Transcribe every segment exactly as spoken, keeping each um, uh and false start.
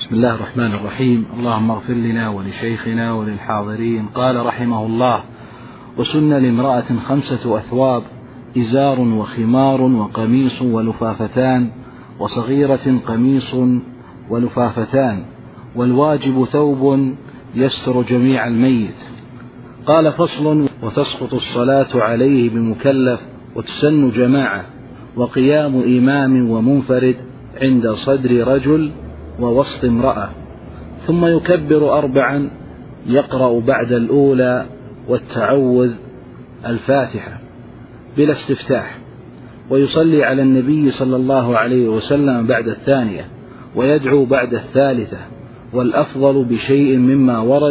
بسم الله الرحمن الرحيم. اللهم اغفر لنا ولشيخنا وللحاضرين. قال رحمه الله: وسن لامرأة خمسة أثواب: إزار وخمار وقميص ولفافتان، وصغيرة قميص ولفافتان، والواجب ثوب يستر جميع الميت. قال: فصل: وتسقط الصلاة عليه بمكلف، وتسن جماعة، وقيام إمام ومنفرد عند صدر رجل ووسط امرأة، ثم يكبر أربعا، يقرأ بعد الأولى والتعوذ الفاتحة بلا استفتاح، ويصلي على النبي صلى الله عليه وسلم بعد الثانية، ويدعو بعد الثالثة، والأفضل بشيء مما ورد،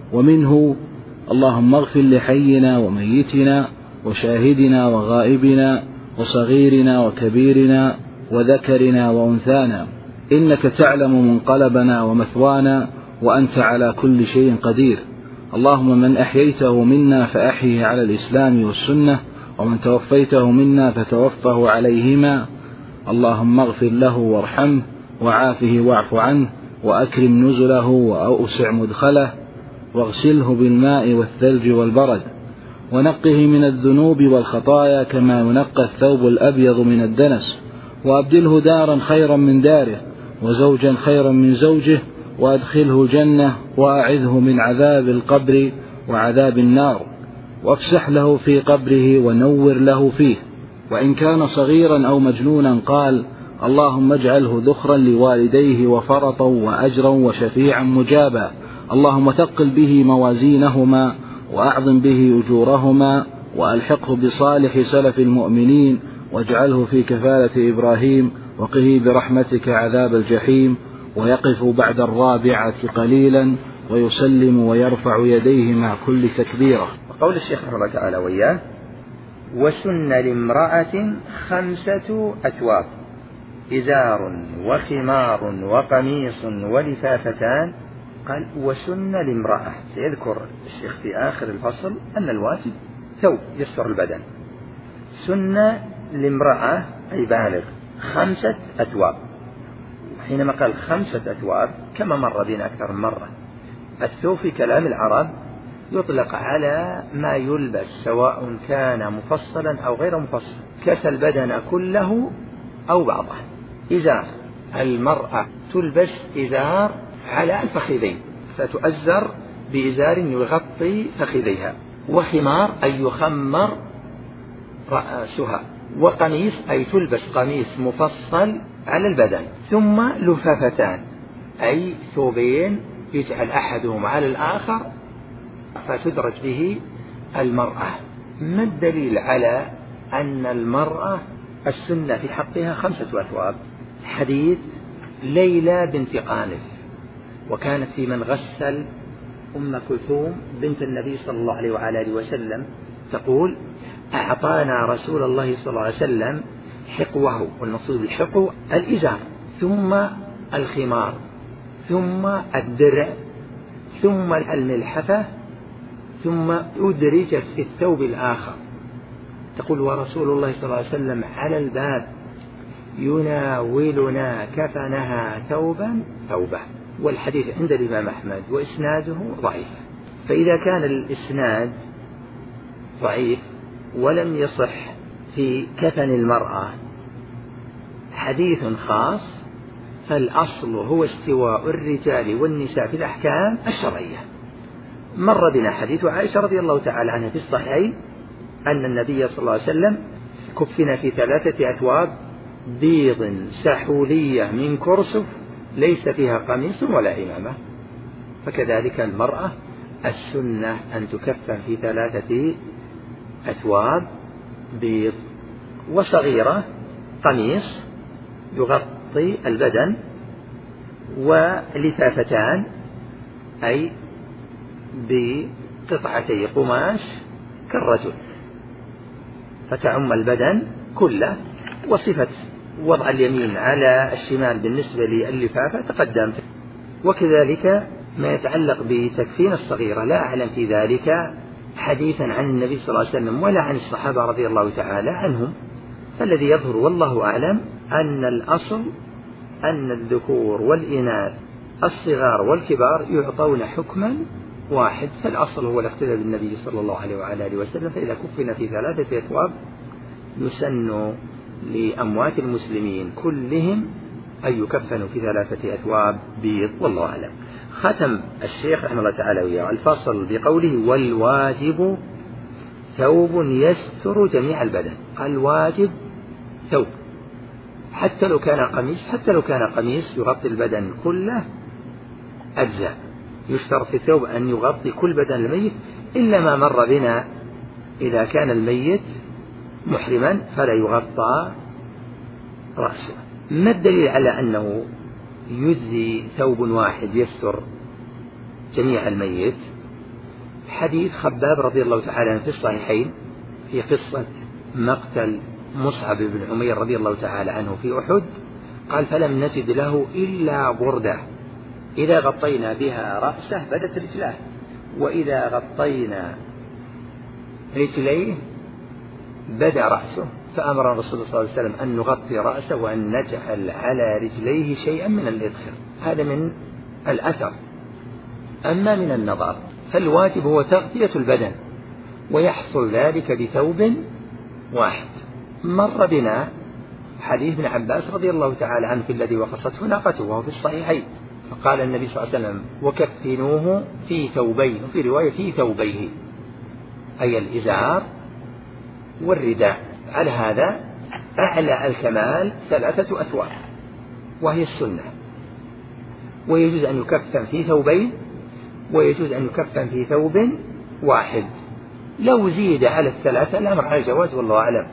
ومنه: اللهم اغفر لحينا وميتنا وشاهدنا وغائبنا وصغيرنا وكبيرنا وذكرنا وأنثانا، إنك تعلم منقلبنا ومثوانا، وأنت على كل شيء قدير. اللهم من أحييته منا فأحيه على الإسلام والسنة، ومن توفيته منا فتوفه عليهما. اللهم اغفر له وارحمه وعافه واعف عنه، وأكرم نزله وأوسع مدخله، واغسله بالماء والثلج والبرد، ونقه من الذنوب والخطايا كما ينقى الثوب الأبيض من الدنس، وأبدله دارا خيرا من داره، وزوجا خيرا من زوجه، وأدخله الجنة، وأعذه من عذاب القبر وعذاب النار، وافسح له في قبره ونور له فيه. وإن كان صغيرا أو مجنونا قال: اللهم اجعله ذخرا لوالديه وفرطا وأجرا وشفيعا مجابا. اللهم ثقل به موازينهما، وأعظم به أجورهما، وألحقه بصالح سلف المؤمنين، واجعله في كفالة إبراهيم، وقه برحمتك عذاب الجحيم. ويقف بعد الرابعة قليلا، ويسلم ويرفع يديه مع كل تكبيرة. وقول الشيخ رحمه الله تعالى وإياه: وسن لامرأة خمسة أثواب: إزار وخمار وقميص ولفافتان. قال: وسن لامرأة. سيذكر الشيخ في آخر الفصل أن الواجب ثوب يستر البدن. سن لامرأة أي بالغ خمسة أثواب. حينما قال خمسة أثواب كما مر بنا أكثر من مرة، الثوب في كلام العرب يطلق على ما يلبس سواء كان مفصلا أو غير مفصل، كسى البدن كله أو بعضه. إزار: المرأة تلبس إزار على الفخذين، فتؤزر بإزار يغطي فخذيها. وخمار أي يخمر رأسها. وقميص أي تلبس قميص مفصل على البدن. ثم لفافتان أي ثوبين يجعل أحدهم على الآخر فتدرج به المرأة. ما الدليل على أن المرأة السنة في حقها خمسة أثواب؟ حديث ليلى بنت قانف، وكانت في من غسل أم كلثوم بنت النبي صلى الله عليه وآله وسلم، تقول: أعطانا رسول الله صلى الله عليه وسلم حقوه، والمقصود بالحقو الإزار، ثم الخمار، ثم الدرع، ثم الملحفة، ثم أدرجت في الثوب الآخر. تقول: ورسول الله صلى الله عليه وسلم على الباب يناولنا كفنها ثوبا ثوبا. والحديث عند الإمام أحمد وإسناده ضعيف. فإذا كان الإسناد ضعيف ولم يصح في كفن المرأة حديث خاص، فالأصل هو استواء الرجال والنساء في الأحكام الشرعية. مر بنا حديث عائشة رضي الله تعالى عنها في الصحيحين أن النبي صلى الله عليه وسلم كفن في ثلاثة أثواب بيض سحولية من كرسف ليس فيها قميص ولا إمامة. فكذلك المرأة السنة أن تكفن في ثلاثة أثواب بيض، وصغيرة قميص يغطي البدن، ولفافتان أي بقطعتي قماش كالرجل فتعم البدن كله. وصفة وضع اليمين على الشمال بالنسبة لللفافة تقدم. وكذلك ما يتعلق بتكفين الصغيرة لا أعلم في ذلك حديثا عن النبي صلى الله عليه وسلم ولا عن الصحابة رضي الله تعالى عنهم. فالذي يظهر والله أعلم أن الأصل أن الذكور والإناث الصغار والكبار يعطون حكما واحد، فالأصل هو الاقتداء بالنبي صلى الله عليه وعلى آله وسلم. فإذا كفن في ثلاثة أثواب يسن لأموات المسلمين كلهم أن يكفنوا في ثلاثة أثواب بيض، والله أعلم. ختم الشيخ رحمه الله تعالى وياه الفصل بقوله: والواجب ثوب يستر جميع البدن. الواجب ثوب، حتى لو كان قميص، حتى لو كان قميص يغطي البدن كله أجزاء. يشترط في الثوب أن يغطي كل بدن الميت، إلا ما مر بنا إذا كان الميت محرما فلا يغطى رأسه. ما الدليل على أنه يجزي ثوب واحد يستر جميع الميت؟ حديث خباب رضي الله تعالى عنه في الصحيحين في قصة مقتل مصعب بن عمير رضي الله تعالى عنه في أحد، قال: فلم نجد له إلا بردة إذا غطينا بها رأسه بدت رجلاه، وإذا غطينا رجليه بدا رأسه، فأمر الرسول صلى الله عليه وسلم أن نغطي رأسه وأن نجعل على رجليه شيئا من الإذخر. هذا من الأثر. أما من النظر فالواجب هو تغطية البدن، ويحصل ذلك بثوب واحد. مر بنا حديث ابن عباس رضي الله تعالى عنه في الذي وقصته ناقته وهو في الصحيحين، فقال النبي صلى الله عليه وسلم: وكفنوه في ثوبين، وفي رواية في ثوبيه، أي الإزار والرداء. على هذا أعلى الكمال ثلاثة أثواب وهي السنة، ويجوز أن يكفن في ثوبين، ويجوز أن يكفن في ثوب واحد. لو زيد على الثلاثة الأمر على الجواز، والله أعلم،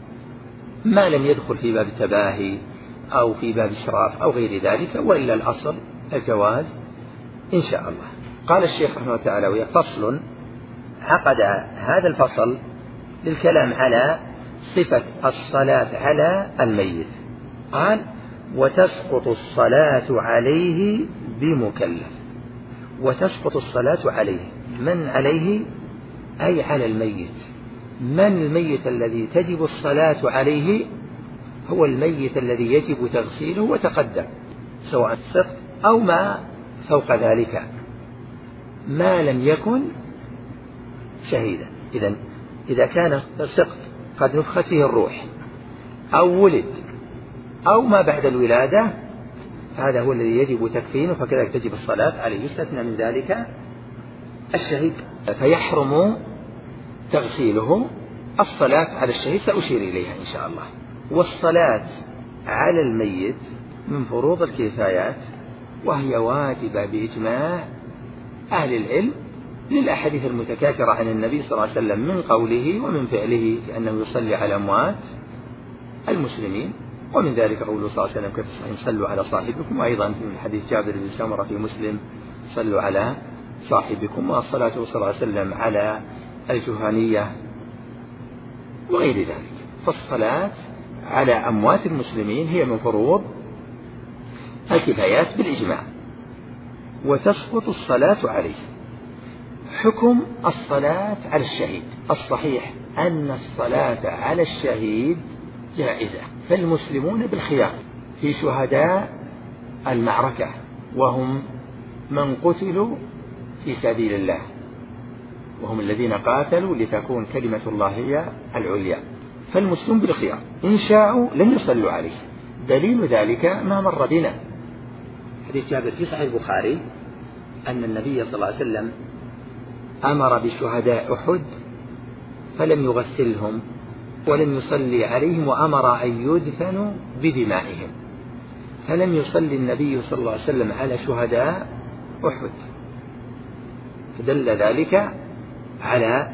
ما لم يدخل في باب التباهي أو في باب الشراف أو غير ذلك، وإلا الأصل الجواز إن شاء الله. قال الشيخ رحمه الله تعالى: وهي فصل. عقد هذا الفصل للكلام على صفة الصلاة على الميت. قال: وتسقط الصلاة عليه بمكلف. وتسقط الصلاة عليه، من عليه؟ أي على الميت. من الميت الذي تجب الصلاة عليه؟ هو الميت الذي يجب تغسيله وتقدم، سواء سقط أو ما فوق ذلك، ما لم يكن شهيدا. إذن إذا كان سقط قد نفخت فيه الروح، أو ولد، أو ما بعد الولادة، هذا هو الذي يجب تكفينه، فكذلك تجب الصلاة عليه. يستثنى من ذلك الشهيد، فيحرم تغسيله. الصلاة على الشهيد سأشير إليها إن شاء الله. والصلاة على الميت من فروض الكفايات، وهي واجبة بإجماع أهل العلم للأحاديث المتكاثرة عن النبي صلى الله عليه وسلم من قوله ومن فعله بأنه يصلي على أموات المسلمين. ومن ذلك قوله صلى الله عليه وسلم: كيف صلوا على صاحبكم، وأيضا في حديث جابر بن سمرة في مسلم: صلوا على صاحبكم. والصلاة صلى الله عليه وسلم على الجهانية وغير ذلك. فالصلاة على أموات المسلمين هي من فروض الكفايات بالإجماع، وتسقط الصلاة عليه. حكم الصلاة على الشهيد: الصحيح أن الصلاة على الشهيد جائزة، فالمسلمون بالخيار في شهداء المعركة، وهم من قتلوا في سبيل الله، وهم الذين قاتلوا لتكون كلمة الله هي العليا، فالمسلم بالخيار، إن شاءوا لم يصلوا عليه. دليل ذلك ما مر بنا حديث جابر في صحيح البخاري أن النبي صلى الله عليه وسلم أمر بشهداء أحد فلم يغسلهم ولم يصلي عليهم، وأمر أن يدفنوا بدمائهم، فلم يصلي النبي صلى الله عليه وسلم على شهداء أحد، فدل ذلك على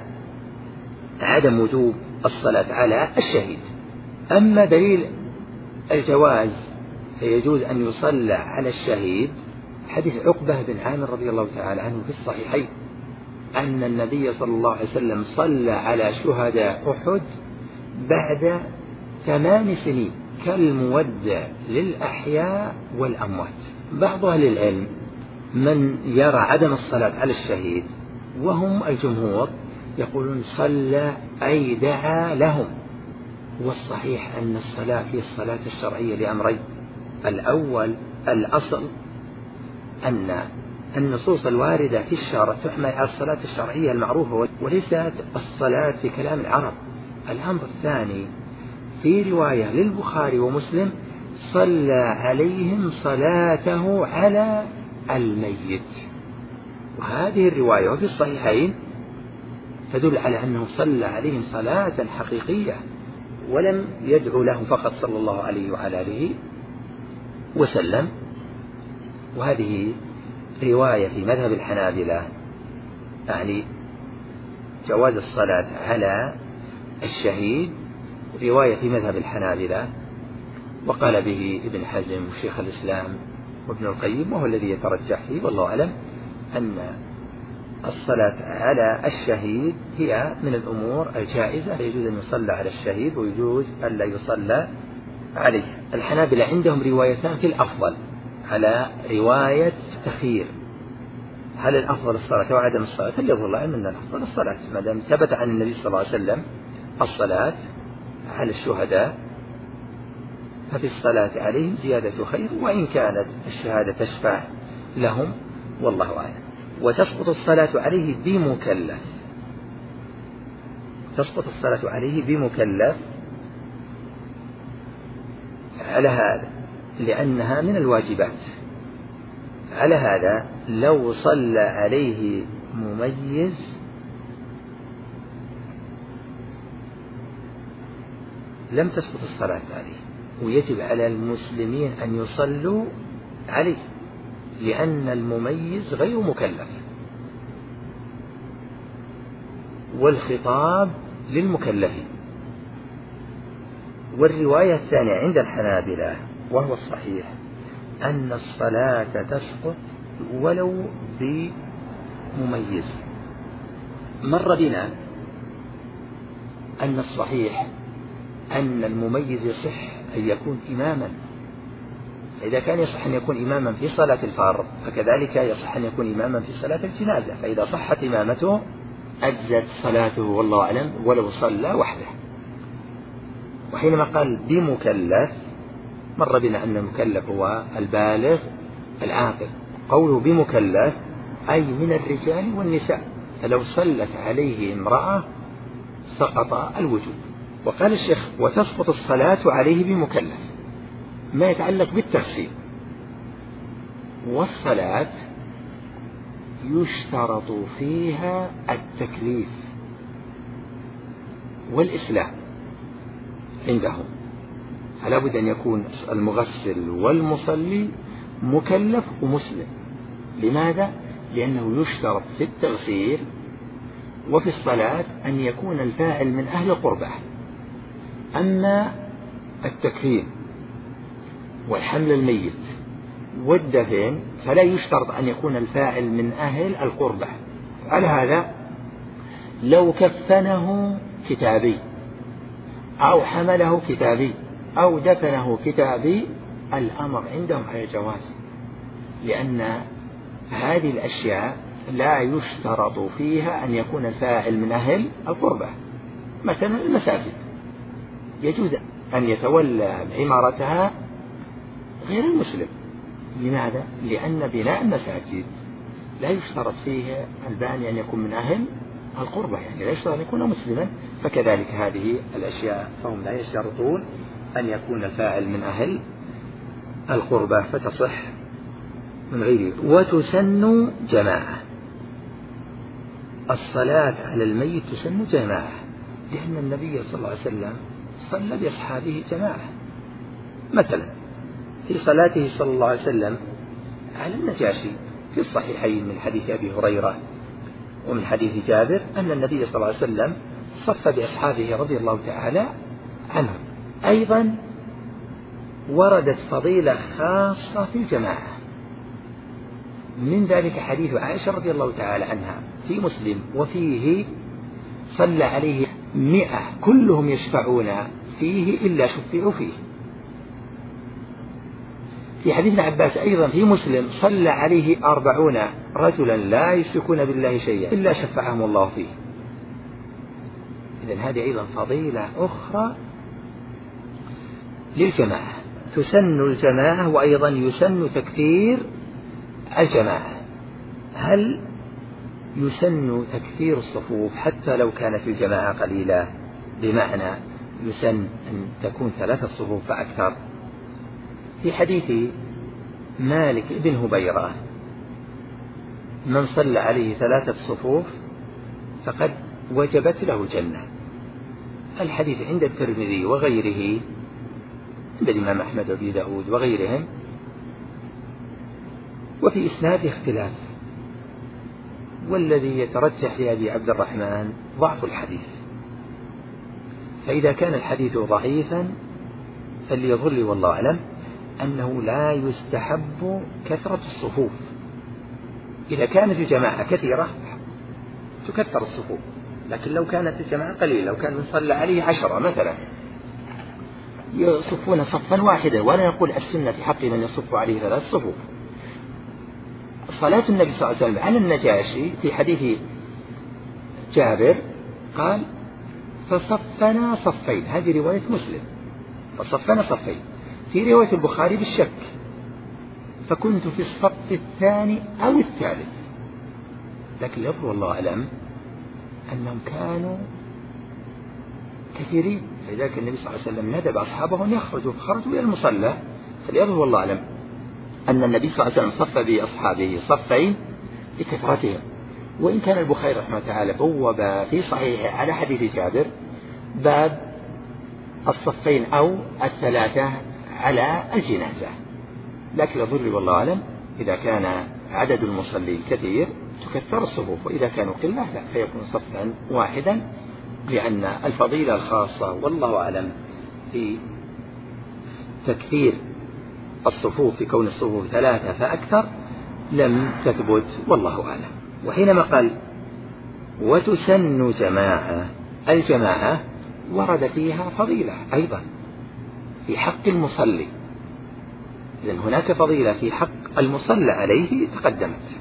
عدم وجوب الصلاة على الشهيد. أما دليل الجواز فيجوز أن يصلى على الشهيد حديث عقبة بن عامر رضي الله تعالى عنه في الصحيحين أن النبي صلى الله عليه وسلم صلى على شهداء أحد بعد ثمان سنين كالمودع للأحياء والأموات. بعض أهل العلم من يرى عدم الصلاة على الشهيد، وهم الجمهور، يقولون صلى أي دعا لهم. والصحيح أن الصلاة هي الصلاة الشرعية لأمرين: الأول الأصل أن النصوص الواردة في الشرع تحمل على الصلاة الشرعية المعروفة وليست الصلاة في كلام العرب. الأمر الثاني في رواية للبخاري ومسلم صلى عليهم صلاته على الميت، وهذه الرواية وفي الصحيحين تدل على أنه صلى عليهم صلاة حقيقية ولم يدعو لهم فقط صلى الله عليه وعلى آله وسلم. وهذه رواية في مذهب الحنابلة، يعني جواز الصلاة على الشهيد، رواية في مذهب الحنابلة، وقال به ابن حزم وشيخ الإسلام وابن القيم، وهو الذي يترجح فيه والله أعلم أن الصلاة على الشهيد هي من الأمور الجائزة، يجوز أن يصلى على الشهيد ويجوز أن لا يصلى عليه. الحنابلة عندهم روايتان في الأفضل على رواية تخيير، هل الأفضل الصلاة وعدم الصلاة؟ يظهر الله أن الأفضل الصلاة ما دام ثبت عن النبي صلى الله عليه وسلم الصلاة على الشهداء، ففي الصلاة عليهم زيادة خير، وإن كانت الشهادة تشفع لهم والله أعلم. وتسقط الصلاة عليه بمكلف، تسقط الصلاة عليه بمكلف على هذا لأنها من الواجبات. على هذا لو صلى عليه مميز لم تسقط الصلاة عليه، ويجب على المسلمين أن يصلوا عليه لأن المميز غير مكلف، والخطاب للمكلفين. والرواية الثانية عند الحنابلة وهو الصحيح أن الصلاة تسقط ولو بمميز. مر بنا أن الصحيح أن المميز يصح أن يكون إماما، فإذا كان يصح أن يكون إماما في صلاة الفرض فكذلك يصح أن يكون إماما في صلاة الجنازة، فإذا صحت إمامته أجزت صلاته والله أعلم ولو صلى وحده. وحينما قال بمكلف مر بنا أن المكلف هو البالغ العاقل، قوله بمكلف أي من الرجال والنساء، فلو صلت عليه امرأة سقط الوجوب. وقال الشيخ وتسقط الصلاة عليه بمكلف ما يتعلق بالتفسير. والصلاة يشترط فيها التكليف والإسلام عندهم، فلا بد أن يكون المغسل والمصلي مكلف ومسلم. لماذا؟ لأنه يشترط في التغسيل وفي الصلاة أن يكون الفاعل من أهل القربة. أما التكفين والحمل الميت والدفن فلا يشترط أن يكون الفاعل من أهل القربة. على هذا لو كفنه كتابي أو حمله كتابي أو دفنه كتابي الأمر عندهم على الجواز، لأن هذه الأشياء لا يشترط فيها أن يكون الفاعل من أهل القربة. مثلا المساجد يجوز أن يتولى عمارتها غير المسلم. لماذا؟ لأن بناء المساجد لا يشترط فيه الباني أن يكون من أهل القربة، يعني لا يشترط أن يكون مسلما. فكذلك هذه الأشياء فهم لا يشترطون أن يكون الفاعل من أهل القربة فتصح من غيره. وتسن جماعة، الصلاة على الميت تسن جماعة، لأن النبي صلى الله عليه وسلم صلى بأصحابه جماعة. مثلا في صلاته صلى الله عليه وسلم على النجاشي في الصحيحين من حديث أبي هريرة ومن حديث جابر أن النبي صلى الله عليه وسلم صف بأصحابه رضي الله تعالى عنهم. أيضا وردت فضيلة خاصة في الجماعة، من ذلك حديث عائشة رضي الله تعالى عنها في مسلم وفيه صلى عليه مئة كلهم يشفعون فيه إلا شفعوا فيه. في حديث ابن عباس أيضا في مسلم صلى عليه أربعون رجلا لا يشركون بالله شيئا إلا شفعهم الله فيه. إذن هذه أيضا فضيلة أخرى للجماعة، تسن الجماعة. وأيضا يسن تكثير الجماعة، هل يسن تكثير الصفوف حتى لو كانت الجماعة قليلة؟ بمعنى يسن أن تكون ثلاثة صفوف فأكثر. في حديث مالك بن هبيرة: من صلى عليه ثلاثة صفوف فقد وجبت له الجنة. الحديث عند الترمذي وغيره، عند الإمام أحمد وأبي داود وغيرهم، وفي إسناده اختلاف، والذي يترجح لأبي عبد الرحمن ضعف الحديث. فإذا كان الحديث ضعيفا فليظل والله أعلم أنه لا يستحب كثرة الصفوف. إذا كانت الجماعة كثيرة تكثر الصفوف، لكن لو كانت الجماعة قليلة، لو كان من صلى عليه عشرة مثلا يصفون صفا واحدا، ولا نقول السنة في حق من يصف عليه ثلاث صفوف. صلاة النبي صلى الله عليه وسلم على النجاشي في حديث جابر قال: فصفنا صفين، هذه رواية مسلم، فصفنا صفين. في رواية البخاري بالشك: فكنت في الصف الثاني أو الثالث. لكن يظهر والله أعلم أنهم كانوا كثيرين، فلذلك النبي صلى الله عليه وسلم ندب أصحابه أن يخرجوا، فخرجوا إلى المصلى. فليظهر والله أعلم أن النبي صلى الله عليه وسلم صف بأصحابه صفين لكثرتهم. وإن كان البخاري رحمه الله تعالى بوب في صحيحه على حديث جابر باب الصفين أو الثلاثة على الجنازة، لكن يظل والله أعلم إذا كان عدد المصلين كثير تكثر الصفوف، وإذا كانوا قلة لا، فيكون صفا واحدا، لأن الفضيلة الخاصة والله أعلم في تكثير الصفوف، في كون الصفوف ثلاثة فأكثر، لم تثبت والله أعلم. وحينما قال وتسن جماعة، الجماعة ورد فيها فضيلة أيضا في حق المصلي، إذن هناك فضيلة في حق المصلى عليه تقدمت.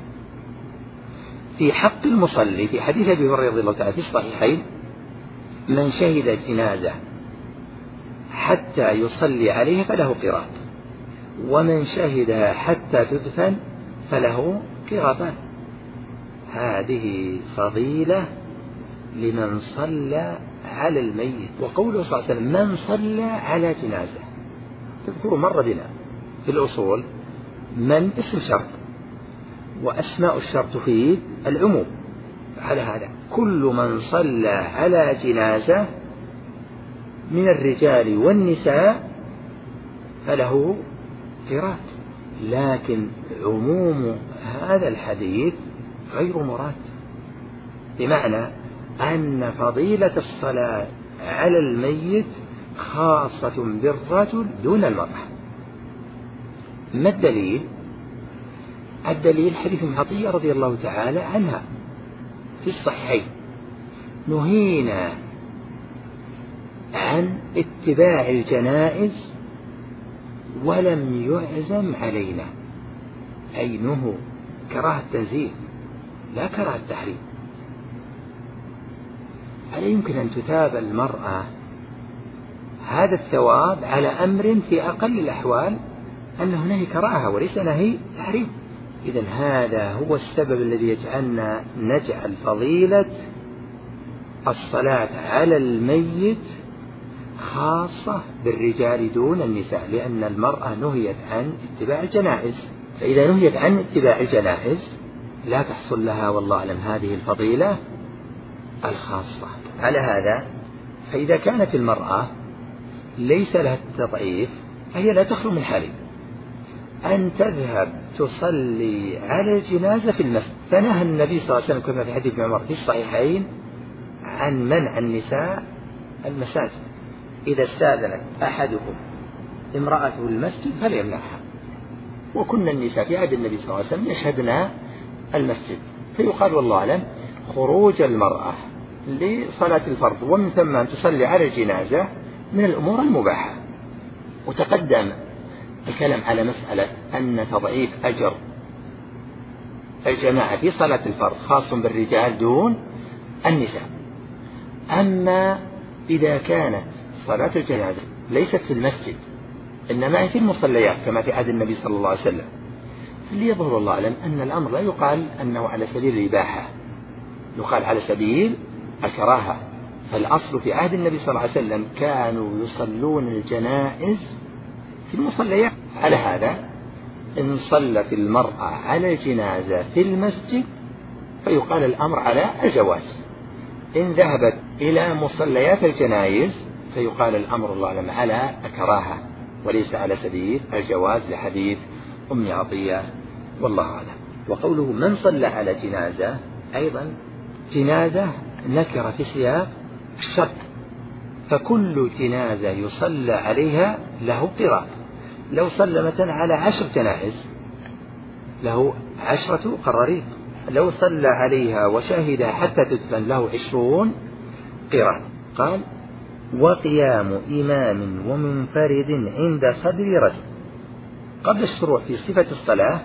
في حق المصلي في حديث أبي هريرة رضي الله تعالى في الصحيحين: من شهد جنازة حتى يصلي عليها فله قيراط، ومن شهدها حتى تدفن فله قيراطان. هذه فضيلة لمن صلى على الميت. وقوله صلى الله عليه وسلم: من صلى على جنازة، تذكروا مر بنا في الأصول من اسم شرط، وأسماء الشرط تفيد العموم. على هذا كل من صلى على جنازة من الرجال والنساء فله قيراط، لكن عموم هذا الحديث غير مراد، بمعنى أن فضيلة الصلاة على الميت خاصة بالرجل دون المرأة. ما الدليل؟ الدليل حديث ابن عطية رضي الله تعالى عنها في الصحيحين: نهينا عن اتباع الجنائز ولم يعزم علينا، أي نهو كراهة تنزيه لا كراهة تحريم. ألا يمكن أن تثاب المرأة هذا الثواب على أمر في أقل الأحوال أنه نهي كراهة وليس نهي تحريم؟ إذن هذا هو السبب الذي يجعلنا نجعل فضيلة الصلاة على الميت خاصة بالرجال دون النساء، لأن المرأة نهيت عن اتباع الجنائز، فإذا نهيت عن اتباع الجنائز لا تحصل لها والله أعلم هذه الفضيلة الخاصة. على هذا فإذا كانت المرأة ليس لها التضعيف فهي لا تخلو من حالين: أن تذهب تصلي على الجنازة في المسجد، فنهى النبي صلى الله عليه وسلم كما في حديث ابن عمر في الصحيحين عن منع النساء المساجد. إذا استأذنت أحدكم امرأته المسجد فليمنعها. وكنا النساء في عهد النبي صلى الله عليه وسلم يشهدنا المسجد، فيقال والله أعلم خروج المرأة لصلاة الفرض ومن ثم أن تصلي على الجنازة من الأمور المباحة. وتقدم الكلام على مسألة أن تضعيف أجر الجماعة في صلاة الفرض خاص بالرجال دون النساء. أما إذا كانت صلاة الجنازة ليست في المسجد إنما في المصليات كما في عهد النبي صلى الله عليه وسلم، اللي يظهر الله أعلم أن الأمر لا يقال أنه على سبيل الإباحة، يقال على سبيل الكراهة. فالأصل في عهد النبي صلى الله عليه وسلم كانوا يصلون الجنائز في المصليات. على هذا إن صلت المرأة على الجنازة في المسجد فيقال الأمر على الجواز، إن ذهبت إلى مصليات الجنائز فيقال الأمر الله أعلم على الكراهة وليس على سبيل الجواز، لحديث أم عطية والله أعلم. وقوله من صلى على جنازة، أيضا جنازة نكر في سياق الشرط، فكل جنازة يصلى عليها له قراط. لو صلى مثلا على عشر جنائز له عشرة قراريط، لو صلى عليها وشهد حتى تدفن له عشرون قراط. قال وقيام إمام ومنفرد عند صدر رجل. قبل الشروع في صفة الصلاة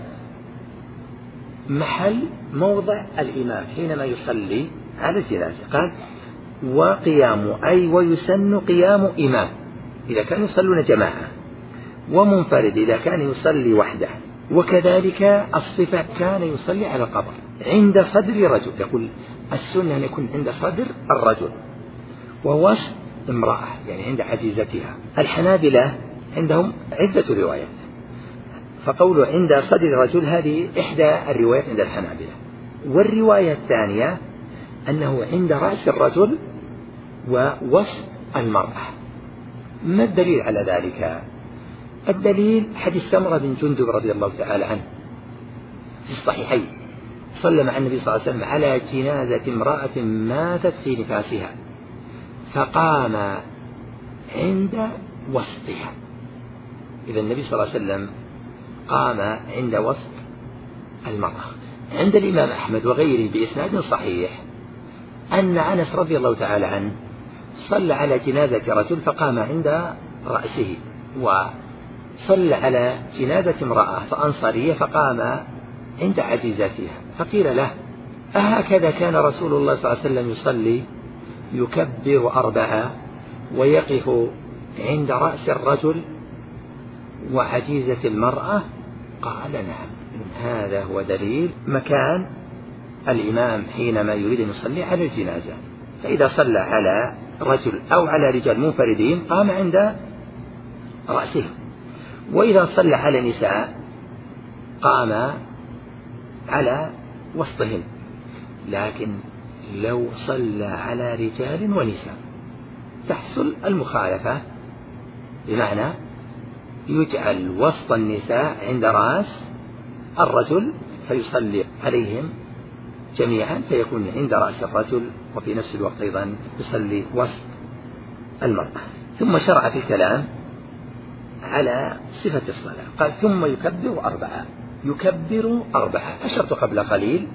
محل موضع الإمام حينما يصلي على الجنازة، قال وقيام أي ويسن قيام إمام إذا كانوا يصلون جماعة، ومنفرد إذا كان يصلي وحده. وكذلك الصفة كان يصلي على القبر عند صدر رجل، يقول السنة أن يكون عند صدر الرجل ووسط امرأة يعني عند عجيزتها. الحنابلة عندهم عدة روايات، فقوله عند صدر الرجل هذه إحدى الروايات عند الحنابلة. والرواية الثانية أنه عند رأس الرجل ووسط المرأة. ما الدليل على ذلك؟ الدليل حديث سمرة بن جندب رضي الله تعالى عنه في الصحيحين، صلى مع النبي صلى الله عليه وسلم على جنازة امرأة ماتت في نفاسها فقام عند وسطها. إذا النبي صلى الله عليه وسلم قام عند وسط المرأة. عند الإمام أحمد وغيره بإسناد صحيح أن أنس رضي الله تعالى عنه صلى على جنازة رجل فقام عند رأسه، وصلى على جنازة امرأة فأنصارية فقام عند عجيزتها. فقيل له أهكذا كان رسول الله صلى الله عليه وسلم يصلي؟ يكبر أربعة ويقف عند رأس الرجل وعجيزة المرأة. قال نعم. هذا هو دليل مكان الإمام حينما يريد أن يصلي على الجنازة. فإذا صلى على رجل أو على رجال منفردين قام عند رأسهم، وإذا صلى على نساء قام على وسطهم. لكن لو صلى على رجال ونساء تحصل المخالفة، بمعنى يجعل وسط النساء عند رأس الرجل فيصلي عليهم جميعا فيكون عند رأس الرجل، وفي نفس الوقت أيضا يصلي وسط المرأة. ثم شرع في الكلام على صفة الصلاة، قال ثم يكبر أربعة. يكبر أربعة أشرت قبل قليل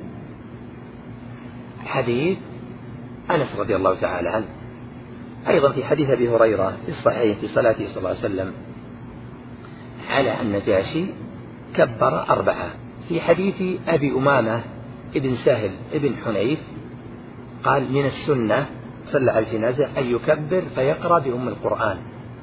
حديث أنس رضي الله تعالى عنه، أيضا في حديث أبي هريرة في الصحيح في صلاته صلى الله عليه وسلم على النجاشي كبر أربعة. في حديث أبي أمامة ابن سهل ابن حنيف قال من السنة صلى على الجنازة أن يكبر فيقرأ بأم القرآن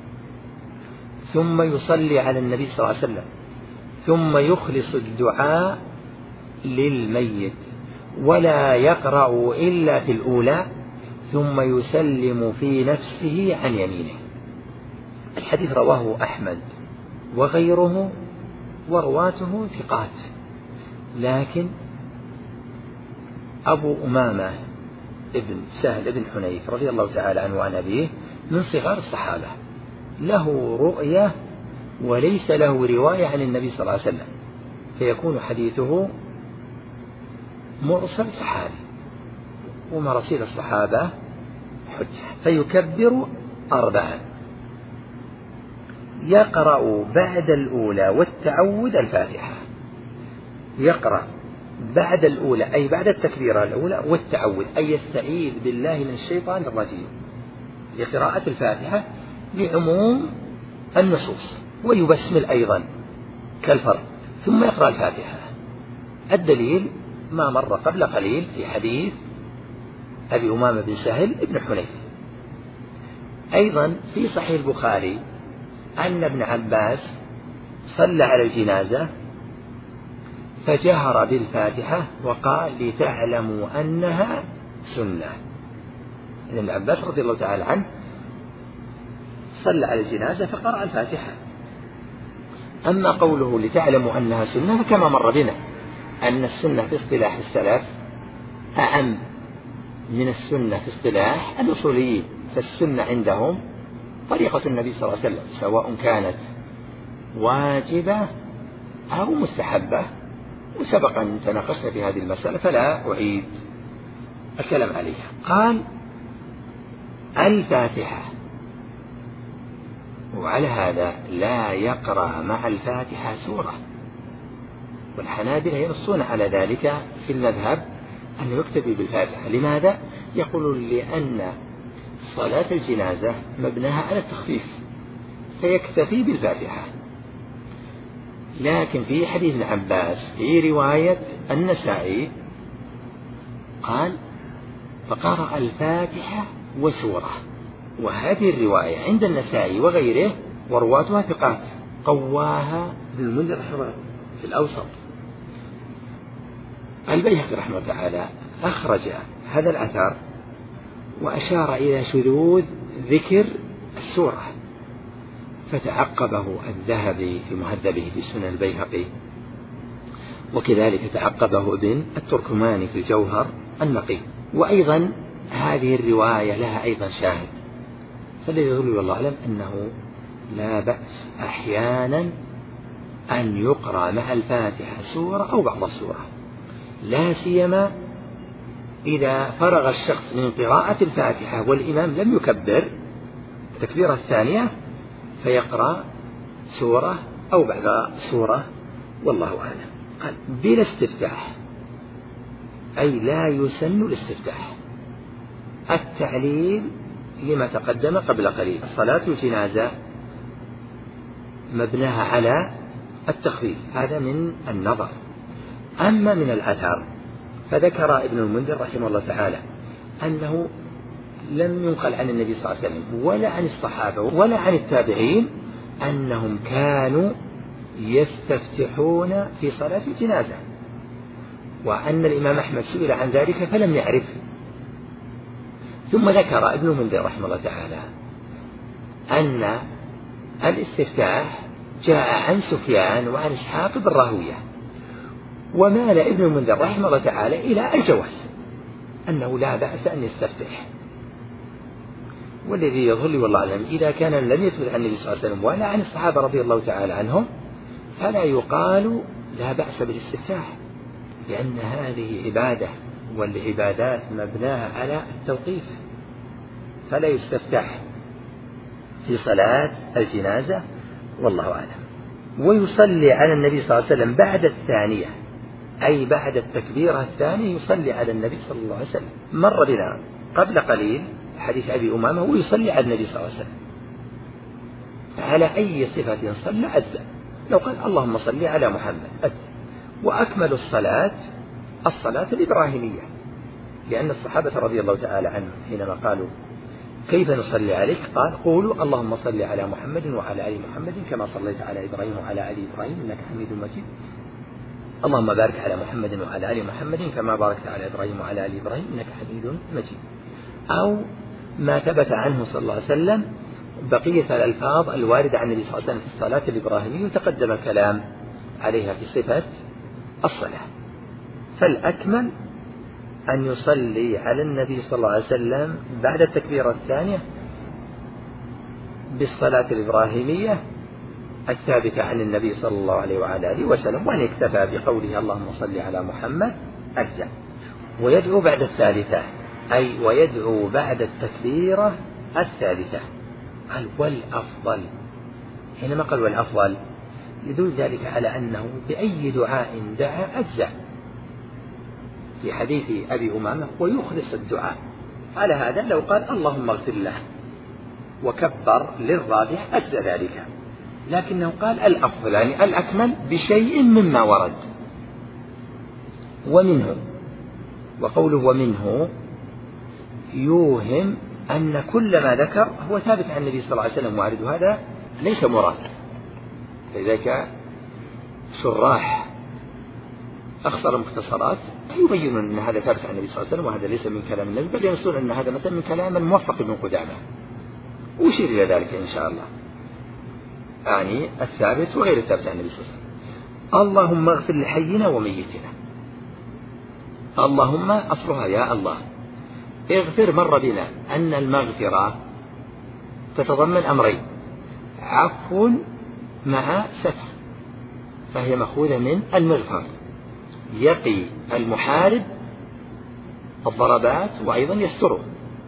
ثم يصلي على النبي صلى الله عليه وسلم ثم يخلص الدعاء للميت ولا يقرأ إلا في الأولى ثم يسلم في نفسه عن يمينه. الحديث رواه أحمد وغيره ورواته ثقات، لكن أبو أمامة ابن سهل ابن حنيف رضي الله تعالى عنه وعن أبيه من صغار الصحابة، له رؤية وليس له رواية عن النبي صلى الله عليه وسلم، فيكون حديثه مرسل صحابي، ومراسيل الصحابة حجة. فيكبر أربعا، يقرأ بعد الأولى والتعوذ الفاتحة. يقرأ بعد الأولى أي بعد التكبيرة الأولى، والتعوذ أي يستعيذ بالله من الشيطان الرجيم لقراءة الفاتحة لعموم النصوص، ويبسمل أيضا كالفرد، ثم يقرأ الفاتحة. الدليل ما مر قبل قليل في حديث أبي أمامة بن سهل ابن حنيف. أيضا في صحيح البخاري أن ابن عباس صلى على الجنازة فجهر بالفاتحة وقال لتعلموا أنها سنة. ابن عباس رضي الله تعالى عنه صلى على الجنازة فقرأ الفاتحة. أما قوله لتعلموا أنها سنة فكما مر بنا أن السنة في اصطلاح السلف أعم من السنة في اصطلاح الأصوليين، فالسنة عندهم طريقة النبي صلى الله عليه وسلم سواء كانت واجبة أو مستحبة، وسبق أن تناقشنا في هذه المسألة فلا أعيد الكلام عليها. قال الفاتحة، وعلى هذا لا يقرأ مع الفاتحة سورة، والحنابلة ينصون على ذلك في المذهب أنه يكتفي بالفاتحة. لماذا؟ يقولون لأن صلاة الجنازة مبناها على التخفيف فيكتفي بالفاتحة. لكن في حديث ابن عباس في رواية النسائي قال فقرأ الفاتحة وسورة، وهذه الرواية عند النسائي وغيره ورواتها ثقات، قواها ابن المنذر رحمه في الأوسط. البيهقي رحمه الله تعالى أخرج هذا الأثر وأشار إلى شذوذ ذكر السورة، فتعقبه الذهبي في مهذبه في سنن البيهقي، وكذلك تعقبه ابن التركماني في الجوهر النقي. وأيضا هذه الرواية لها أيضا شاهد، فالذي يظل والله أعلم أنه لا بأس أحيانا أن يقرأ مع الفاتحة سورة أو بعض السورة، لا سيما إذا فرغ الشخص من قراءة الفاتحة والإمام لم يكبر التكبيرة الثانية فيقرأ سورة أو بعد سورة والله أعلم. قال بلا استفتاح، أي لا يسن الاستفتاح. التعليل لما تقدم قبل قليل، صلاة الجنازة مبناها على التخفيف، هذا من النظر. أما من الآثار فذكر ابن المنذر رحمه الله تعالى أنه لم ينقل عن النبي صلى الله عليه وسلم ولا عن الصحابة ولا عن التابعين أنهم كانوا يستفتحون في صلاة الجنازة، وأن الإمام أحمد سئل عن ذلك فلم يعرف. ثم ذكر ابن المنذر رحمه الله تعالى أن الاستفتاح جاء عن سفيان وعن إسحاق بن راهويه، ومال ابن المنذر رحمه الله تعالى إلى الجواز، أنه لا بأس أن يستفتح. والذي يظل والله أعلم إذا كان لم يثبت عن النبي صلى الله عليه وسلم ولا عن الصحابة رضي الله تعالى عنهم فلا يقال لا بأس بالاستفتاح، لأن هذه عبادة والعبادات مبناها على التوقيف، فلا يستفتح في صلاة الجنازة والله أعلم. ويصلي على النبي صلى الله عليه وسلم بعد الثانية، أي بعد التكبيرة الثانية يصلي على النبي صلى الله عليه وسلم. مر بنا قبل قليل حديث أبي أمامة ويصلي على النبي صلى الله عليه وسلم، فعلى أي صفة صلى أجزأ. لو قال اللهم صل على محمد أجزأ. وأكمل الصلاة الصلاة الإبراهيمية، لأن الصحابة رضي الله تعالى عنهم حينما قالوا كيف نصلي عليك قال قولوا اللهم صل على محمد وعلى آل محمد كما صليت على إبراهيم وعلى آل إبراهيم إنك حميد مجيد، اللهم بارك على محمد وعلى آل محمد كما باركت على إبراهيم وعلى آل إبراهيم إنك حميد مجيد. أو ما ثبت عنه صلى الله عليه وسلم بقية الألفاظ الواردة عن النبي صلى الله عليه وسلم في الصلاة الإبراهيمية وتقدم الكلام عليها في صفة الصلاة. فالأكمل أن يصلي على النبي صلى الله عليه وسلم بعد التكبيرة الثانية بالصلاة الإبراهيمية الثابتة عن النبي صلى الله عليه وعلى آله وسلم، وأن يكتفى بقوله اللهم صل على محمد أجزاء. ويدعو بعد الثالثة، أي ويدعو بعد التكبيرة الثالثة. قال والأفضل، حينما قال والأفضل يدل ذلك على أنه بأي دعاء دعا أجزاء، في حديث أبي أمامة ويخلص الدعاء. على هذا لو قال اللهم اغفر له وكبر للراجح أجزى ذلك، لكنه قال الأفضل يعني الأكمل بشيء مما ورد. ومنه، وقوله ومنه يوهم أن كل ما ذكر هو ثابت عن النبي صلى الله عليه وسلم وارد، هذا ليس مراد. لذلك شراح أخصر المختصرات يبينون أن هذا ثابت عن النبي صلى الله عليه وسلم وهذا ليس من كلام النبي، بل ينصون أن هذا مثلا من كلام الموفق بن قدامة، ويشير إلى ذلك إن شاء الله، يعني الثابت وغير الثابت عن النبي صلى الله عليه وسلم. اللهم اغفر لحينا وميتنا. اللهم أصلها يا الله. اغفر مر بنا أن المغفرة تتضمن أمرين: عفو مع ستر، فهي مأخوذة من المغفر، يقي المحارب الضربات وأيضا يستره.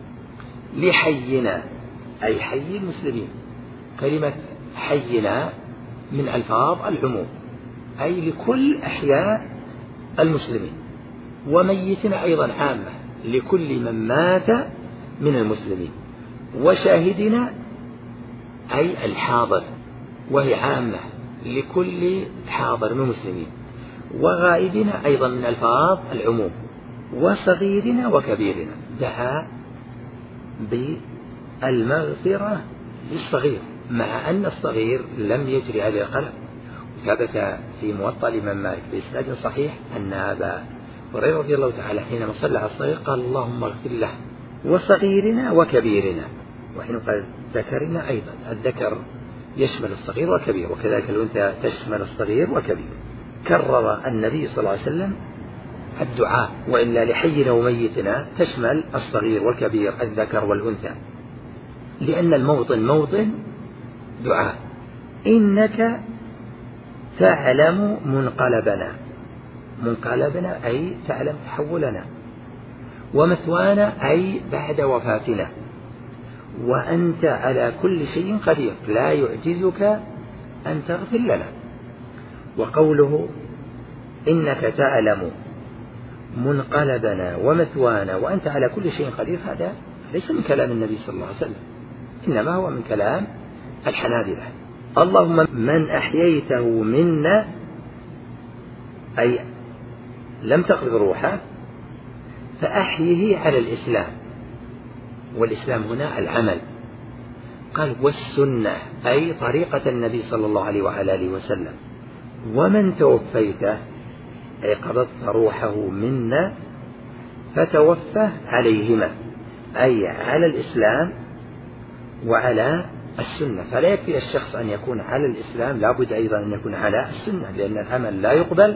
لحينا أي حي المسلمين، كلمة حينا من ألفاظ العموم أي لكل أحياء المسلمين. وميتنا أيضا عامة لكل من مات من المسلمين. وشاهدنا أي الحاضر، وهي عامة لكل حاضر من المسلمين. وغائبنا أيضا من ألفاظ العموم. وصغيرنا وكبيرنا، دعا بالمغفرة للصغير، مع أن الصغير لم يجري عليه القلم. ثبت في موطأ الإمام مالك بإسناد صحيح أن أبا هريرة رضي الله تعالى حينما صلى على الصغير قال اللهم اغفر له. وصغيرنا وكبيرنا، وحين قال ذكرنا أيضا، الذكر يشمل الصغير والكبير، وكذلك الأنثى تشمل الصغير والكبير. كرر النبي صلى الله عليه وسلم الدعاء، وإلا لحينا وميتنا تشمل الصغير والكبير الذكر والأنثى، لأن الموطن موطن دعاء. إنك تعلم منقلبنا، منقلبنا أي تعلم تحولنا، ومثوانا أي بعد وفاتنا، وأنت على كل شيء قدير لا يعجزك أن تغفر لنا. وقوله إنك تعلم منقلبنا ومثوانا وأنت على كل شيء قدير، هذا ليس من كلام النبي صلى الله عليه وسلم، إنما هو من كلام الحنابلة. اللهم من أحييته منا أي لم تقبض روحه فأحيه على الإسلام، والإسلام هنا العمل. قال والسنة أي طريقة النبي صلى الله عليه وعلى آله وسلم. ومن توفيته أي قبضت روحه منا فتوفه عليهما أي على الإسلام وعلى السنة. فلا يكفي الشخص أن يكون على الإسلام، لا بد أيضا أن يكون على السنة، لأن العمل لا يقبل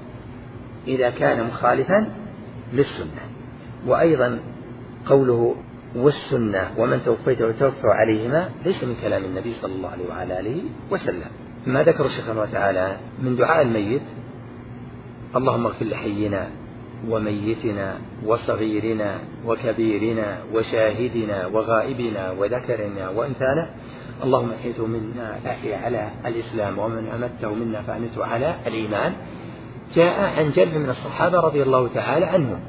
إذا كان مخالفا للسنة. وأيضا قوله والسنة ومن توفيته وتوفوا عليهما ليس من كلام النبي صلى الله عليه وعلى آله وسلم. ما ذكر الشيخ رحمه الله تعالى من دعاء الميت: اللهم اغفر لحينا وميتنا وصغيرنا وكبيرنا وشاهدنا وغائبنا وذكرنا وأنثانا، اللهم أحيته منا فأحي على الإسلام، ومن أمته منا فأمته على الإيمان. جاء عن جمع من الصحابة رضي الله تعالى عنهم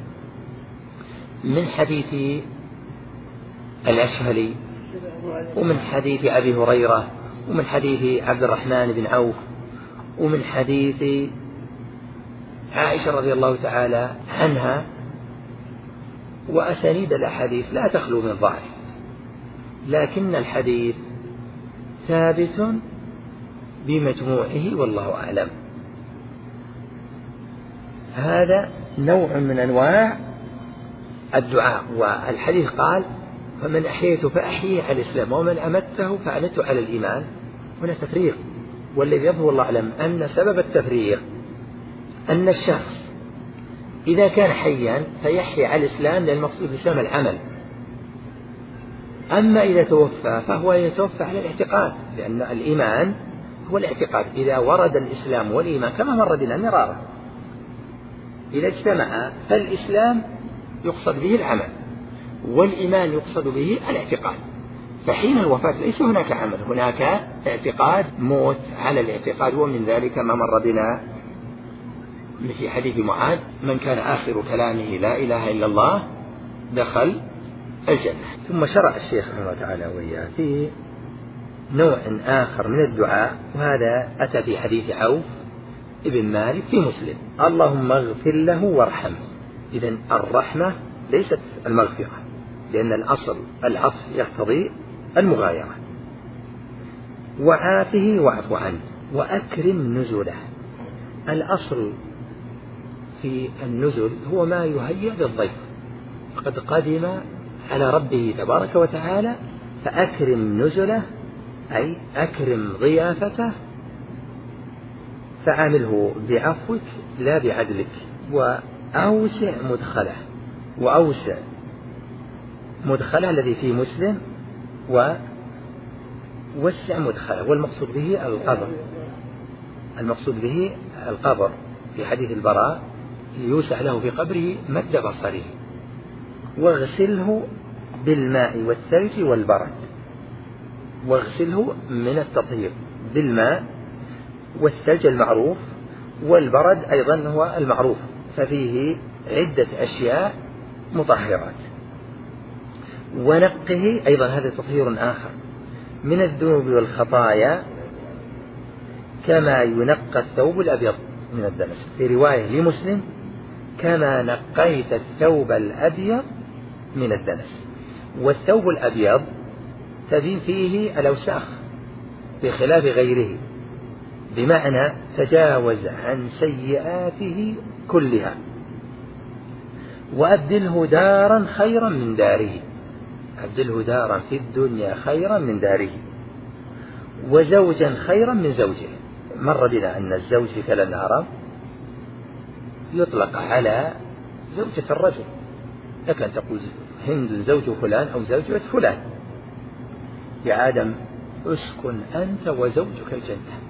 من حديث الأشهلي، ومن حديث أبي هريرة، ومن حديث عبد الرحمن بن عوف، ومن حديث عائشة رضي الله تعالى عنها، وأسانيد الأحاديث لا تخلو من ضعف، لكن الحديث ثابت بمجموعه والله أعلم. هذا نوع من أنواع الدعاء. والحديث قال فمن أحييته فأحييه على الإسلام، ومن أمته فأمته على الإيمان. هنا تفريق، والذي يظهر الله أعلم أن سبب التفريق أن الشخص إذا كان حيا فيحيي على الإسلام، لأن المقصود بالإسلام العمل. أما إذا توفى فهو يتوفى على الاعتقاد، لأن الإيمان هو الاعتقاد. إذا ورد الإسلام والإيمان كما مر بنا مرارا، إذا اجتمع فالإسلام يقصد به العمل، والإيمان يقصد به الاعتقاد. فحين الوفاة ليس هناك عمل، هناك اعتقاد، موت على الاعتقاد. ومن ذلك ما مر بنا في حديث معاذ: من كان آخر كلامه لا إله إلا الله دخل الجنة. ثم شرع الشيخ رحمه الله تعالى وإياه في نوع آخر من الدعاء، وهذا أتى في حديث عوف ابن مالك في مسلم: اللهم اغفر له وارحمه. إذن الرحمة ليست المغفرة، لأن الأصل العطف يقتضي المغايرة. وعافه واعف عنه وأكرم نزله. الأصل في النزل هو ما يهيأ للضيف، فقد قدم على ربه تبارك وتعالى فأكرم نزله، أي أكرم ضيافته، فعامله بعفوك لا بعدلك، وأوسع مدخله، وأوسع مدخله الذي في مسلم ووسع مدخله، والمقصود به القبر، المقصود به القبر في حديث البراء يوسع له في قبره مد بصره، واغسله بالماء والثلج والبرد، واغسله من التطهير بالماء والثلج المعروف، والبرد أيضا هو المعروف، ففيه عدة أشياء مطهرات. ونقه أيضا هذا تطهير آخر من الذنوب والخطايا كما ينقى الثوب الأبيض من الدنس، في رواية لمسلم كما نقيت الثوب الأبيض من الدنس. والثوب الأبيض تبين فيه الأوساخ بخلاف غيره، بمعنى تجاوز عن سيئاته كلها، وأبدله دارا خيرا من داره، أبدله دارا في الدنيا خيرا من داره، وزوجا خيرا من زوجه. مر بنا أن الزوج في كلام العرب يطلق على زوجة الرجل، لكن تقول هند زوج فلان أو زوجة فلان. يا آدم اسكن أنت وزوجك الجنة،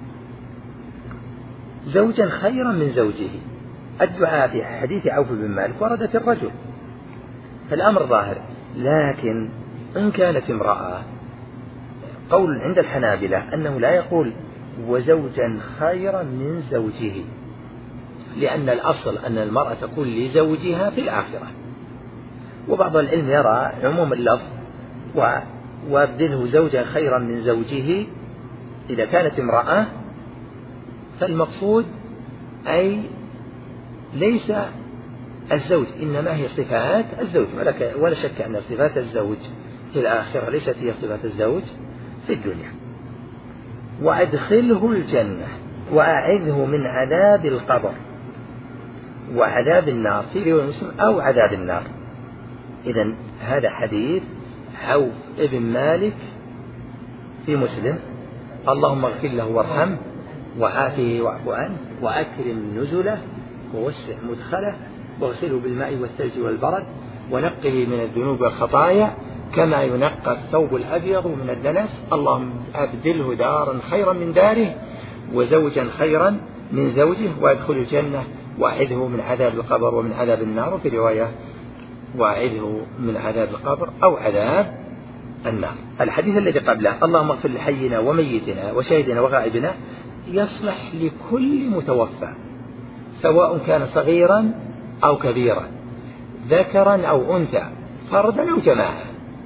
زوجا خيرا من زوجه. الدعاء في حديث عوف بن مالك ورد في الرجل، فالأمر ظاهر. لكن إن كانت امرأة، قول عند الحنابلة أنه لا يقول وزوجا خيرا من زوجه، لأن الأصل أن المرأة تكون لزوجها في الآخرة، وبعض العلم يرى عموم اللفظ وابدله زوجا خيرا من زوجه إذا كانت امرأة، فالمقصود أي ليس الزوج، إنما هي صفات الزوج، ولا شك أن صفات الزوج في الآخرة ليست هي صفات الزوج في الدنيا. وأدخله الجنة وأعذه من عذاب القبر وعذاب النار في رواية مسلم أو عذاب النار. إذن هذا حديث عوف ابن مالك في مسلم، اللهم اغفر له وارحمه وعافه واعف عنه وأكرم نزله ووسع مدخله واغسله بالماء والثلج والبرد ونقه من الذنوب والخطايا كما ينقى الثوب الأبيض من الدنس، اللهم أبدله دارا خيرا من داره وزوجا خيرا من زوجه وأدخل الجنة وأعذه من عذاب القبر ومن عذاب النار، وفي رواية وأعذه من عذاب القبر أو عذاب النار. الحديث الذي قبله اللهم اغفر لحينا وميتنا وشاهدنا وغائبنا يصلح لكل متوفى سواء كان صغيرا أو كبيرا، ذكرا أو أنثى، فردا أو جماعة.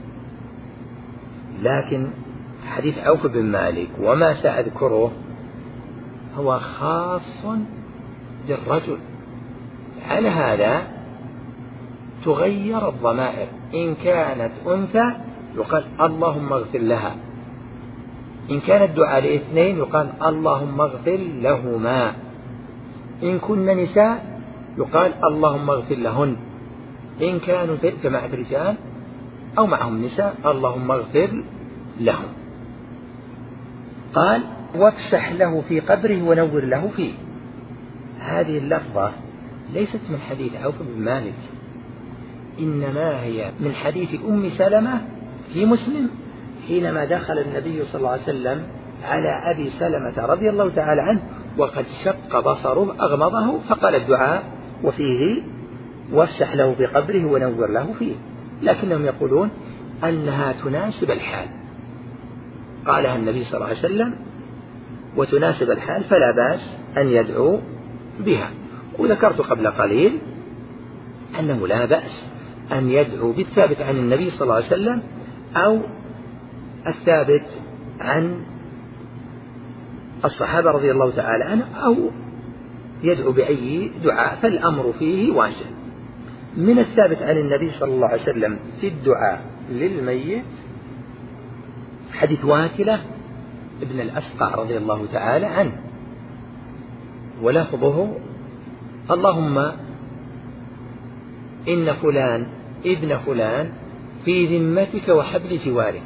لكن حديث عوف بن مالك وما سأذكره هو خاص بالرجل، على هذا تغير الضمائر، إن كانت أنثى يقال اللهم اغفر لها، إن كان الدعاء لاثنين يقال اللهم اغفر لهما، إن كن نساء يقال اللهم اغفر لهن، إن كانوا جماعة رجال أو معهم نساء اللهم اغفر لهم. قال وافسح له في قبره ونور له فيه. هذه اللفظة ليست من حديث عوف بن مالك، إنما هي من حديث أم سلمة في مسلم حينما دخل النبي صلى الله عليه وسلم على أبي سلمة رضي الله تعالى عنه وقد شق بصره أغمضه، فقال الدعاء وفيه وافسح له في قبره ونور له فيه، لكنهم يقولون أنها تناسب الحال، قالها النبي صلى الله عليه وسلم وتناسب الحال فلا بأس أن يدعو بها. وذكرت قبل قليل أنه لا بأس أن يدعو بالثابت عن النبي صلى الله عليه وسلم أو الثابت عن الصحابة رضي الله تعالى عنهم، أو يدعو بأي دعاء، فالأمر فيه واسع. من الثابت عن النبي صلى الله عليه وسلم في الدعاء للميت حديث واثلة ابن الأسقع رضي الله تعالى عنه، ولفظه اللهم إن فلان ابن فلان في ذمتك وحبل جوارك،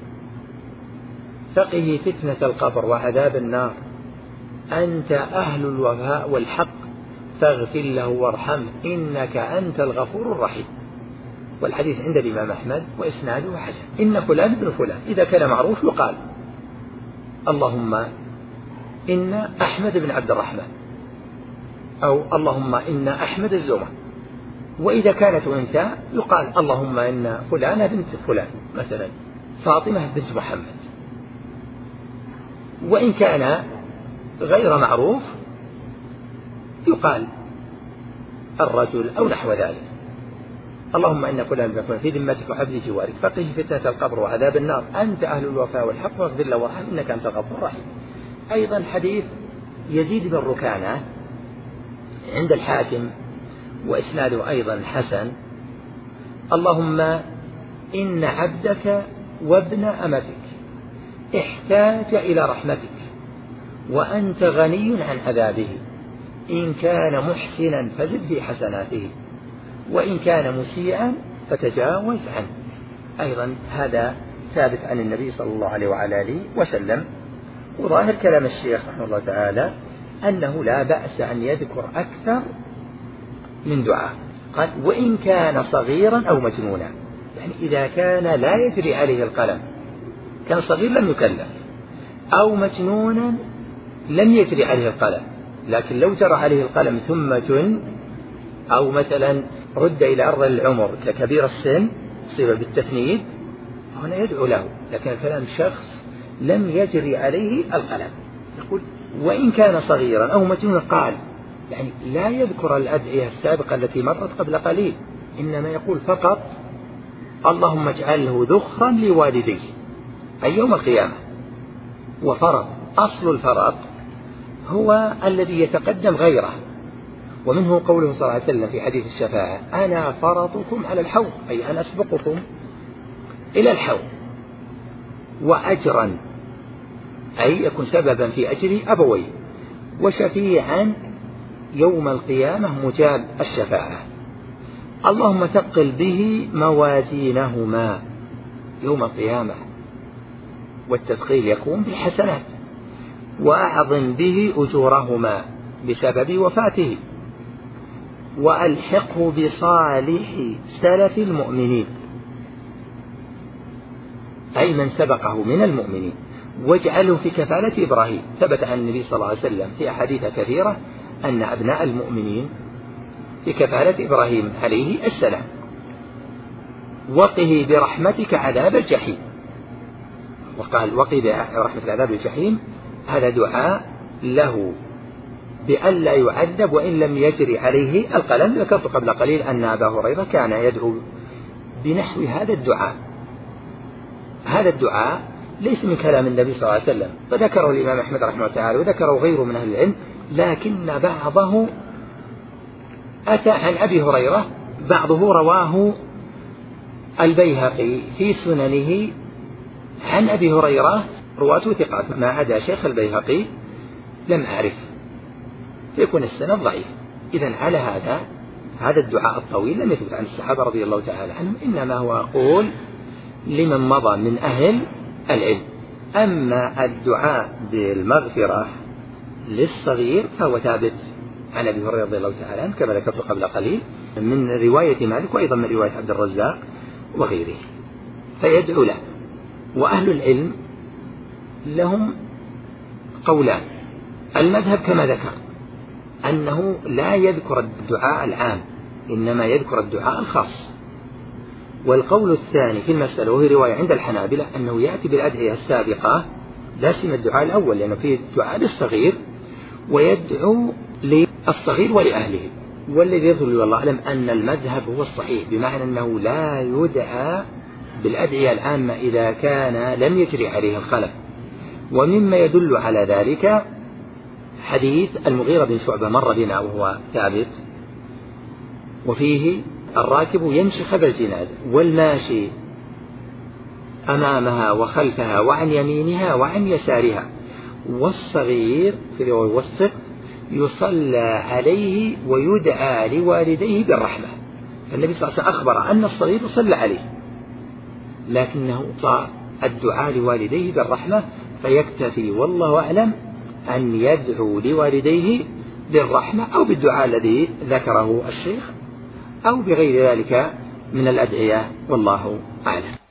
فقه فتنة القبر وعذاب النار، أنت أهل الوفاء والحق فاغفر له وارحمه إنك أنت الغفور الرحيم. والحديث عند الإمام أحمد وإسناده حسن. إن فلان ابن فلان إذا كان معروف يقال اللهم إن أحمد بن عبد الرحمن، أو اللهم إن أحمد الزمر. وإذا كانت أنثى يقال اللهم إن فلانة بنت فلان، مثلا فاطمة بنت محمد. وإن كان غير معروف يقال الرجل أو نحو ذلك. اللهم إن فلان بن فلان في ذمتك وحبل جوارك فقه فتنة القبر وعذاب النار، أنت أهل الوفاء والحق فاغفر له وارحم إنك أنت الغفور الرحيم. أيضا حديث يزيد بن ركانة عند الحاكم وإسناده أيضا حسن، اللهم إن عبدك وابن أمتك احتاج إلى رحمتك وأنت غني عن عذابه، إن كان محسنا فزد في حسناته وإن كان مسيئا فتجاوز عنه. أيضا هذا ثابت عن النبي صلى الله عليه وعلى آله وسلم. وظاهر كلام الشيخ رحمه الله تعالى أنه لا بأس أن يذكر أكثر من دعاء. قال وإن كان صغيرا أو مجنونا، يعني إذا كان لا يجري عليه القلم، كان صغير لم يكلف، أو مجنونا لم يجري عليه القلم، لكن لو جرى عليه القلم ثم جن، أو مثلا رد إلى أرض العمر ككبير السن صيغة بالتثنيد، هنا يدعو له. لكن كلام شخص لم يجري عليه القلم، يقول وإن كان صغيرا أو مجنونا، قال يعني لا يذكر الأدعية السابقة التي مرت قبل قليل، إنما يقول فقط اللهم اجعله ذخرا لوالديه أي يوم القيامة. وفرض، أصل الفرض هو الذي يتقدم غيره، ومنه قوله صلى الله عليه وسلم في حديث الشفاعة أنا فرطكم على الحوض، أي أنا أسبقكم إلى الحوض. وأجرا أي يكون سببا في أجر أبوي، وشفيعا يوم القيامة مجاب الشفاعة. اللهم ثقل به موازينهما يوم القيامة، والتثقيل يكون بالحسنات، وأعظم به أجورهما بسبب وفاته، وألحقه بصالح سلف المؤمنين أي من سبقه من المؤمنين، واجعله في كفالة إبراهيم. ثبت عن النبي صلى الله عليه وسلم في أحاديث كثيرة أن أبناء المؤمنين في كفالة إبراهيم عليه السلام. وقه برحمتك عذاب الجحيم، وقال وقه برحمتك عذاب الجحيم، هذا دعاء له بألا يعذب وإن لم يجري عليه القلم. ذكرت قبل قليل أن أبا هريرة كان يدعو بنحو هذا الدعاء. هذا الدعاء ليس من كلام النبي صلى الله عليه وسلم، فذكره الإمام أحمد رحمه الله تعالى وذكره غيره من أهل العلم، لكن بعضه أتى عن أبي هريرة، بعضه رواه البيهقي في سننه عن أبي هريرة، رواته ثقات ما عدا شيخ البيهقي لم أعرف، فيكون السند ضعيف. إذن على هذا هذا الدعاء الطويل لم يثبت عن الصحابة رضي الله تعالى عنهم، إنما هو قول لمن مضى من أهل العلم. أما الدعاء بالمغفرة للصغير فهو ثابت عن أبي هريرة رضي الله تعالى عنه كما ذكرت قبل قليل من رواية مالك، وأيضا من رواية عبد الرزاق وغيره، فيدعو له. وأهل العلم لهم قولان. المذهب كما ذكر أنه لا يذكر الدعاء العام، إنما يذكر الدعاء الخاص. والقول الثاني في المسألة وهي رواية عند الحنابلة أنه يأتي بالأدعية السابقة لا سيما الدعاء الأول، لأنه فيه دعاء للصغير ويدعو للصغير ولأهله. والذي يظهر لي والله أعلم أن المذهب هو الصحيح، بمعنى أنه لا يدعى بالأدعية العامة إذا كان لم يجري عليه الخلف. ومما يدل على ذلك حديث المغيرة بن شعبة مر بنا وهو ثابت، وفيه الراكب يمشي خلف الجنازة والماشي أمامها وخلفها وعن يمينها وعن يسارها، والصغير في الوسط يصلى عليه ويدعى لوالديه بالرحمة. فالنبي صلى الله عليه وسلم أخبر أن الصغير يصلى عليه، لكنه صار الدعاء لوالديه بالرحمة، فيكتفي والله أعلم أن يدعو لوالديه بالرحمة أو بالدعاء الذي ذكره الشيخ أو بغير ذلك من الأدعية، والله أعلم.